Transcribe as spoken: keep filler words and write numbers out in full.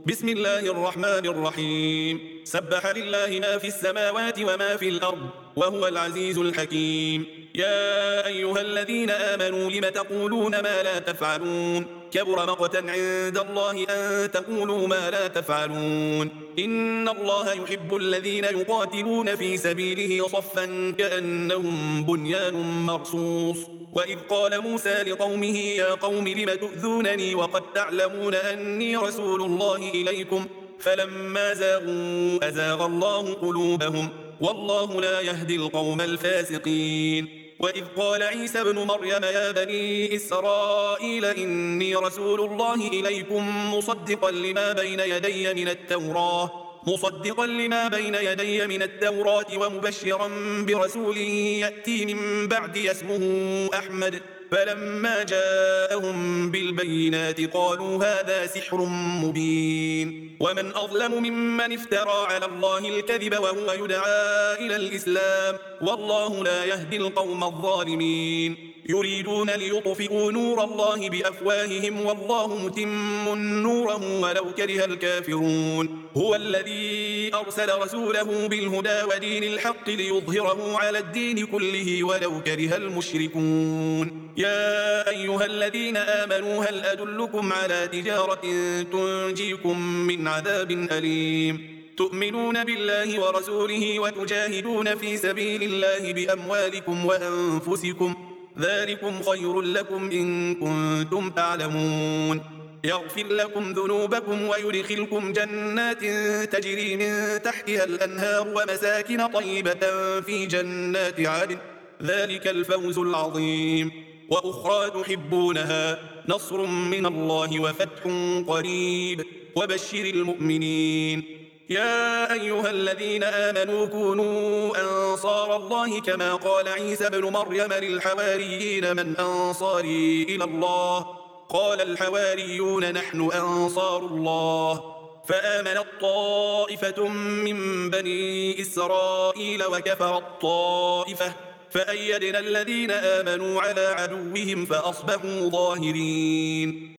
بسم الله الرحمن الرحيم. سبح لله ما في السماوات وما في الأرض وهو العزيز الحكيم. يا أيها الذين آمنوا لم تقولون ما لا تفعلون؟ كبر مقتا عند الله أن تقولوا ما لا تفعلون. إن الله يحب الذين يقاتلون في سبيله صفا كأنهم بنيان مرصوص. وإذ قال موسى لقومه يا قوم لم تؤذونني وقد تعلمون أني رسول الله إليكم فلما زاغوا أزاغ الله قلوبهم والله لا يهدي القوم الفاسقين. وإذ قال عيسى ابن مريم يا بني إسرائيل إني رسول الله إليكم مصدقا لما بين يدي من التوراة مصدقا لما بين يدي من التوراة ومبشرا برسول يأتي من بعدي اسمه أحمد. فلما جاءهم بالبينات قالوا هذا سحر مبين. ومن أظلم ممن افترى على الله الكذب وهو يدعى إلى الإسلام والله لا يهدي القوم الظالمين. يريدون ليطفئوا نور الله بأفواههم والله متم نوره ولو كره الكافرون. هو الذي أرسل رسوله بالهدى ودين الحق ليظهره على الدين كله ولو كره المشركون. يا أيها الذين آمنوا هل أدلكم على تجارة تنجيكم من عذاب أليم؟ تؤمنون بالله ورسوله وتجاهدون في سبيل الله بأموالكم وأنفسكم ذلكم خير لكم إن كنتم تعلمون. يغفر لكم ذنوبكم ويدخلكم جنات تجري من تحتها الأنهار ومساكن طيبة في جنات عدن ذلك الفوز العظيم. وأخرى تحبونها نصر من الله وفتح قريب وبشر المؤمنين. يا أيها الذين آمنوا كونوا أنصار الله كما قال عيسى ابن مريم للحواريين من أنصاري إلى الله قال الحواريون نحن أنصار الله. فآمنت طائفة من بني إسرائيل وكفرت طائفة فأيدنا الذين آمنوا على عدوهم فأصبحوا ظاهرين.